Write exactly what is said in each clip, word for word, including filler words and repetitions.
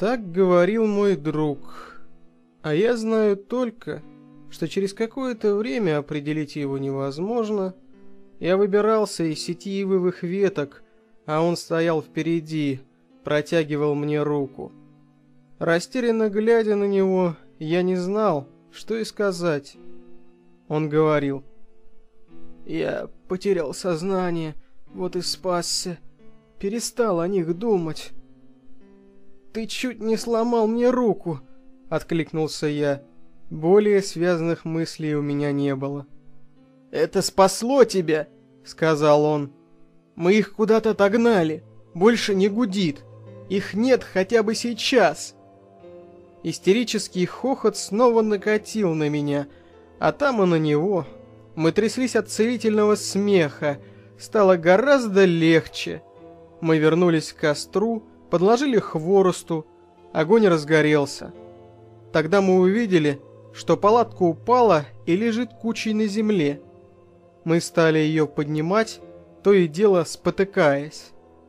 Так говорил мой друг. А я знаю только, что через какое-то время определить его невозможно. Я выбирался из сети ивовых веток, а он стоял впереди, протягивал мне руку. Растерянно глядя на него, я не знал, что и сказать. Он говорил: «Я потерял сознание, вот и спасся. Перестал о них думать». «Ты чуть не сломал мне руку», — откликнулся я. Более связанных мыслей у меня не было. «Это спасло тебя», — сказал он. «Мы их куда-то отогнали. Больше не гудит. Их нет хотя бы сейчас». Истерический хохот снова накатил на меня, а там и на него. Мы тряслись от целительного смеха. Стало гораздо легче. Мы вернулись к костру, подложили хворосту. Огонь разгорелся. Тогда мы увидели, что палатка упала и лежит кучей на земле. Мы стали ее поднимать, то и дело спотыкаясь.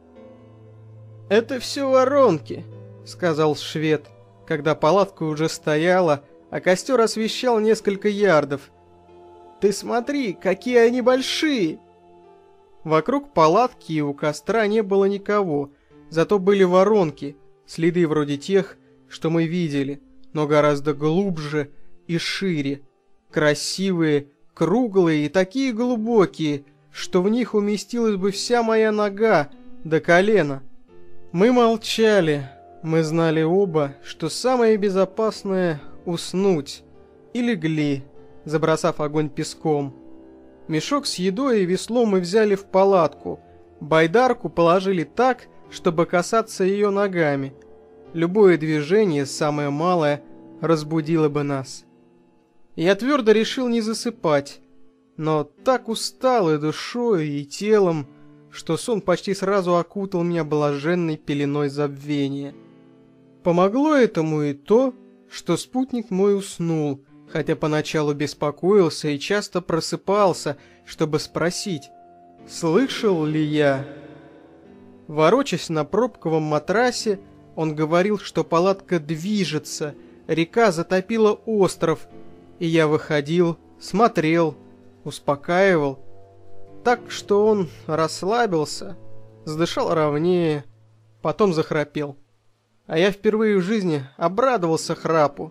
«Это все воронки», — сказал швед, когда палатка уже стояла, а костер освещал несколько ярдов. «Ты смотри, какие они большие!» Вокруг палатки и у костра не было никого, зато были воронки, следы вроде тех, что мы видели, но гораздо глубже и шире, красивые, круглые и такие глубокие, что в них уместилась бы вся моя нога до колена. Мы молчали. Мы знали оба, что самое безопасное — уснуть, и легли, забросав огонь песком. Мешок с едой и весло мы взяли в палатку, байдарку положили так, чтобы касаться ее ногами. Любое движение, самое малое, разбудило бы нас. Я твердо решил не засыпать, но так устал и душой, и телом, что сон почти сразу окутал меня блаженной пеленой забвения. Помогло этому и то, что спутник мой уснул, хотя поначалу беспокоился и часто просыпался, чтобы спросить, слышал ли я. Ворочаясь на пробковом матрасе, он говорил, что палатка движется, река затопила остров, и я выходил, смотрел, успокаивал, так что он расслабился, задышал ровнее, потом захрапел. А я впервые в жизни обрадовался храпу.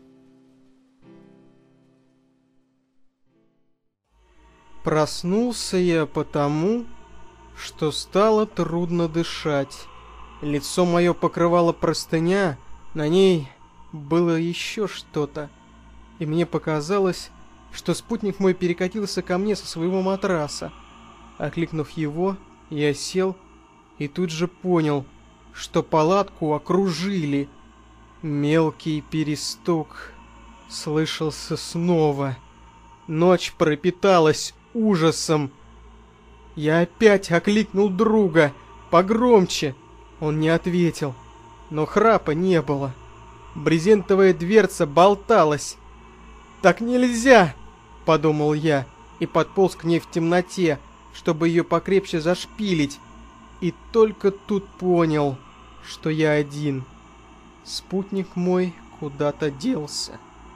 Проснулся я потому, что стало трудно дышать. Лицо мое покрывало простыня, на ней было еще что-то. И мне показалось, что спутник мой перекатился ко мне со своего матраса. Окликнув его, я сел и тут же понял, что палатку окружили. Мелкий перестук слышался снова. Ночь пропиталась ужасом. Я опять окликнул друга, погромче. Он не ответил, но храпа не было. Брезентовая дверца болталась. «Так нельзя!» — подумал я и подполз к ней в темноте, чтобы ее покрепче зашпилить. И только тут понял, что я один. Спутник мой куда-то делся.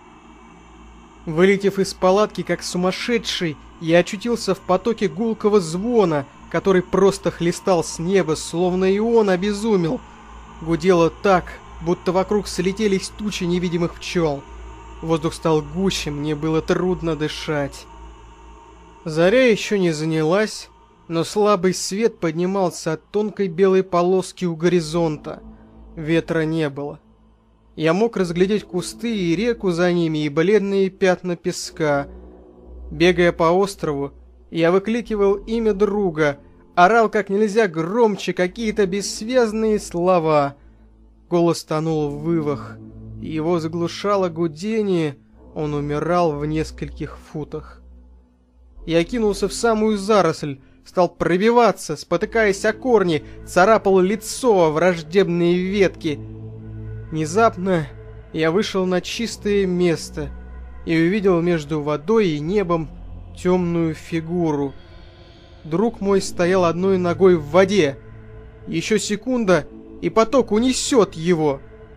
Вылетев из палатки как сумасшедший, я очутился в потоке гулкого звона, который просто хлестал с неба, словно и он обезумел. Гудело так, будто вокруг слетелись тучи невидимых пчел. Воздух стал гуще, мне было трудно дышать. Заря еще не занялась, но слабый свет поднимался от тонкой белой полоски у горизонта. Ветра не было. Я мог разглядеть кусты и реку за ними, и бледные пятна песка. Бегая по острову, я выкликивал имя друга, орал как нельзя громче какие-то бессвязные слова. Голос тонул в вывах, и его заглушало гудение, он умирал в нескольких футах. Я кинулся в самую заросль, стал пробиваться, спотыкаясь о корни, царапал лицо о враждебные ветки. Внезапно я вышел на чистое место и увидел между водой и небом темную фигуру. Друг мой стоял одной ногой в воде. Еще секунда, и поток унесет его.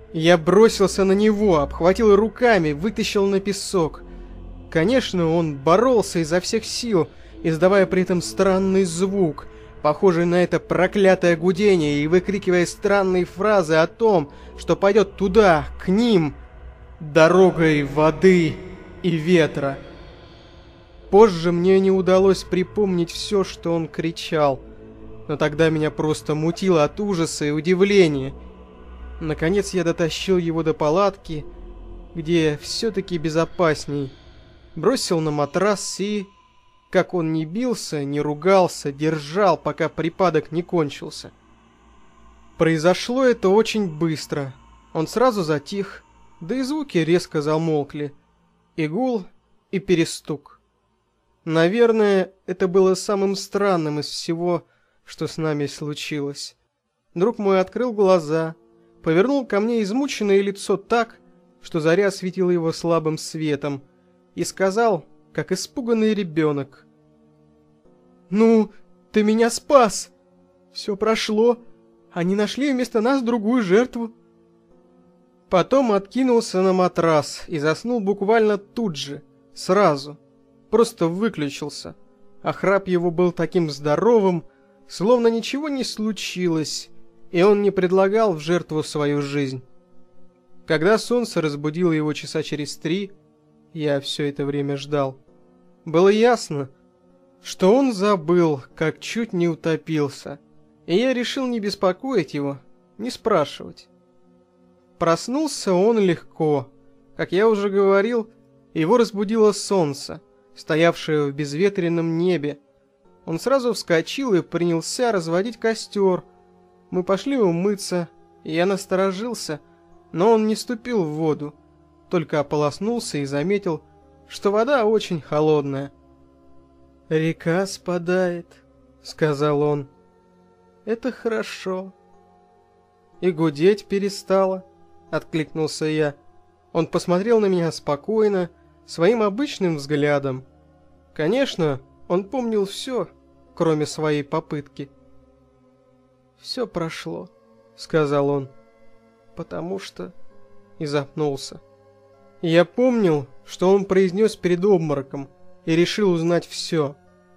Я бросился на него, обхватил руками, вытащил на песок. Конечно, он боролся изо всех сил, издавая при этом странный звук, похожий на это проклятое гудение, и выкрикивая странные фразы о том, что пойдет туда, к ним, дорогой воды и ветра. Позже мне не удалось припомнить все, что он кричал, но тогда меня просто мутило от ужаса и удивления. Наконец я дотащил его до палатки, где все-таки безопасней, бросил на матрас и, как он не бился, не ругался, держал, пока припадок не кончился. Произошло это очень быстро. Он сразу затих, да и звуки резко замолкли. И гул, и перестук. Наверное, это было самым странным из всего, что с нами случилось. Друг мой открыл глаза, повернул ко мне измученное лицо так, что заря осветила его слабым светом, и сказал, как испуганный ребенок: «Ну, ты меня спас! Все прошло, они нашли вместо нас другую жертву». Потом откинулся на матрас и заснул буквально тут же, сразу, просто выключился, а храп его был таким здоровым, словно ничего не случилось, и он не предлагал в жертву свою жизнь. Когда солнце разбудило его часа через три, я все это время ждал. Было ясно, что он забыл, как чуть не утопился, и я решил не беспокоить его, не спрашивать. Проснулся он легко. Как я уже говорил, его разбудило солнце, стоявшее в безветренном небе. Он сразу вскочил и принялся разводить костер. Мы пошли умыться, и я насторожился, но он не ступил в воду, только ополоснулся и заметил, что вода очень холодная. «Река спадает», — сказал он. «Это хорошо». «И гудеть перестала», — откликнулся я. Он посмотрел на меня спокойно, своим обычным взглядом. Конечно, он помнил все, кроме своей попытки. «Все прошло», — сказал он, — «потому что...» и запнулся. Я помнил, что он произнес перед обмороком, и решил узнать все.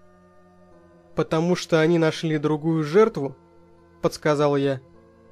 «Потому что они нашли другую жертву?» — подсказал я.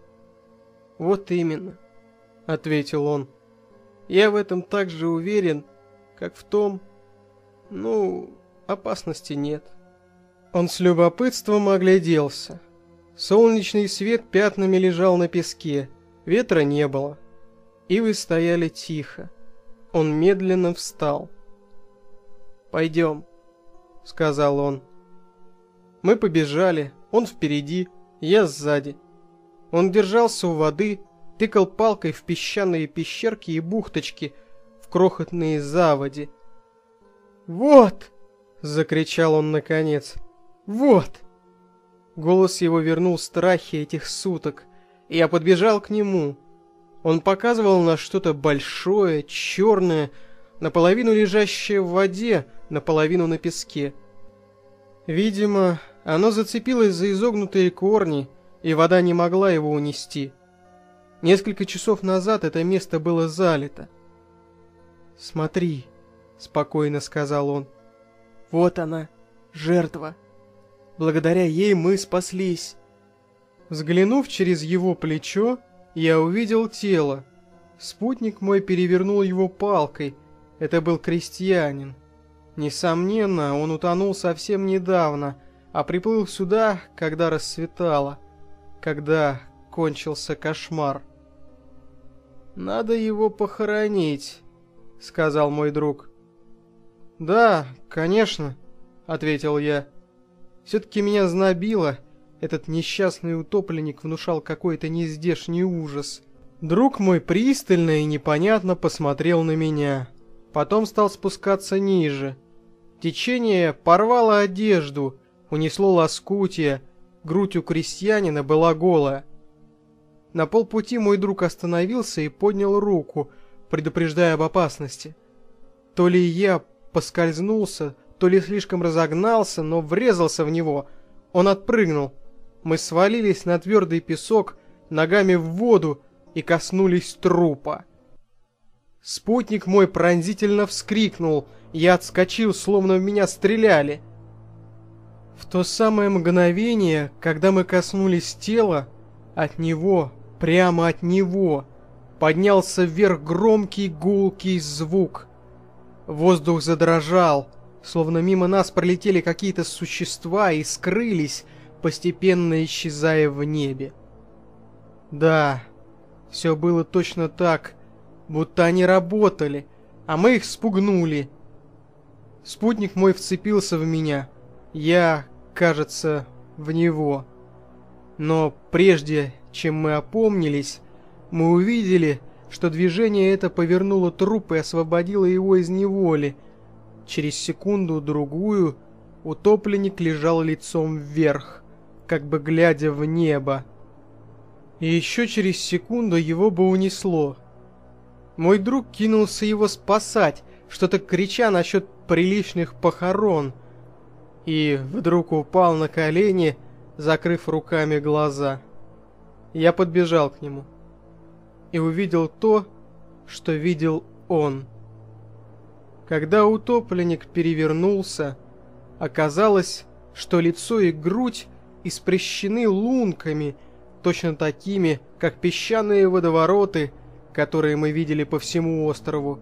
«Вот именно», — ответил он. «Я в этом так же уверен, как в том... Ну, опасности нет». Он с любопытством огляделся. Солнечный свет пятнами лежал на песке, ветра не было. Ивы стояли тихо. Он медленно встал. «Пойдем», — сказал он. Мы побежали, он впереди, я сзади. Он держался у воды, тыкал палкой в песчаные пещерки и бухточки, в крохотные заводи. «Вот!» — закричал он наконец. «Вот!» Голос его вернул страхи этих суток, и я подбежал к нему. Он показывал на что-то большое, черное, наполовину лежащее в воде, наполовину на песке. Видимо, оно зацепилось за изогнутые корни, и вода не могла его унести. Несколько часов назад это место было залито. «Смотри», — спокойно сказал он, — «вот она, жертва. Благодаря ей мы спаслись». Взглянув через его плечо, я увидел тело. Спутник мой перевернул его палкой. Это был крестьянин. Несомненно, он утонул совсем недавно, а приплыл сюда, когда рассветало, когда кончился кошмар. «Надо его похоронить», — сказал мой друг. «Да, конечно», — ответил я. Все-таки меня знобило. Этот несчастный утопленник внушал какой-то нездешний ужас. Друг мой пристально и непонятно посмотрел на меня. Потом стал спускаться ниже. Течение порвало одежду, унесло лоскутья, грудь у крестьянина была голая. На полпути мой друг остановился и поднял руку, предупреждая об опасности. То ли я поскользнулся, то ли слишком разогнался, но врезался в него. Он отпрыгнул. Мы свалились на твердый песок, ногами в воду, и коснулись трупа. Спутник мой пронзительно вскрикнул, я отскочил, словно в меня стреляли. В то самое мгновение, когда мы коснулись тела, от него, прямо от него, поднялся вверх громкий гулкий звук. Воздух задрожал, словно мимо нас пролетели какие-то существа и скрылись, постепенно исчезая в небе. Да, все было точно так, будто они работали, а мы их спугнули. Спутник мой вцепился в меня, я, кажется, в него. Но прежде, чем мы опомнились, мы увидели, что движение это повернуло труп и освободило его из неволи. Через секунду-другую утопленник лежал лицом вверх, как бы глядя в небо. И еще через секунду его бы унесло. Мой друг кинулся его спасать, что-то крича насчет приличных похорон, и вдруг упал на колени, закрыв руками глаза. Я подбежал к нему и увидел то, что видел он. Когда утопленник перевернулся, оказалось, что лицо и грудь испрещены лунками, точно такими, как песчаные водовороты, которые мы видели по всему острову.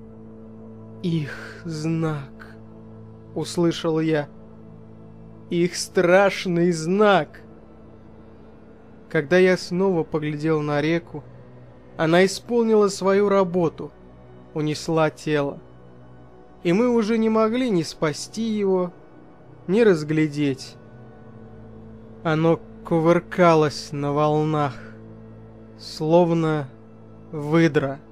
«Их знак», — услышал я, — «их страшный знак». Когда я снова поглядел на реку, она исполнила свою работу, унесла тело, и мы уже не могли ни спасти его, ни разглядеть. Оно кувыркалось на волнах, словно выдра.